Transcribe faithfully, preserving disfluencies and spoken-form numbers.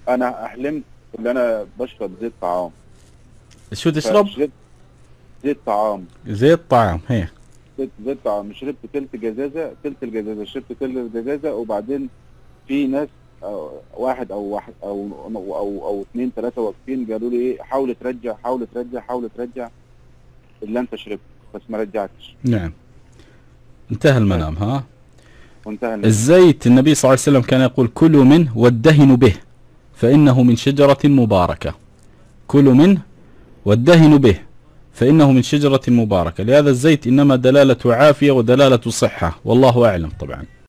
انا حلمت ان انا بشرب زيت طعام. شو تشرب؟ فشربت زيت طعام. زيت طعام. هي زيت زيت طعام، شربت تلت جزازه، تلت الجزازه شربت تلت الجزازه. وبعدين في ناس، أو واحد او واحد او او او, أو اثنين ثلاثه واقفين قالوا لي ايه، حاول ترجع حاول ترجع حاول ترجع اللي انت شربته، بس ما رجعتش. نعم. انتهى المنام. ها. وانتهى المنام. الزيت النبي صلى الله عليه وسلم كان يقول كلوا منه وادهنوا به فإنه من شجرة مباركة. كلوا منه وادهنوا به فإنه من شجرة مباركة. لهذا الزيت إنما دلالة عافية ودلالة صحة، والله أعلم طبعا.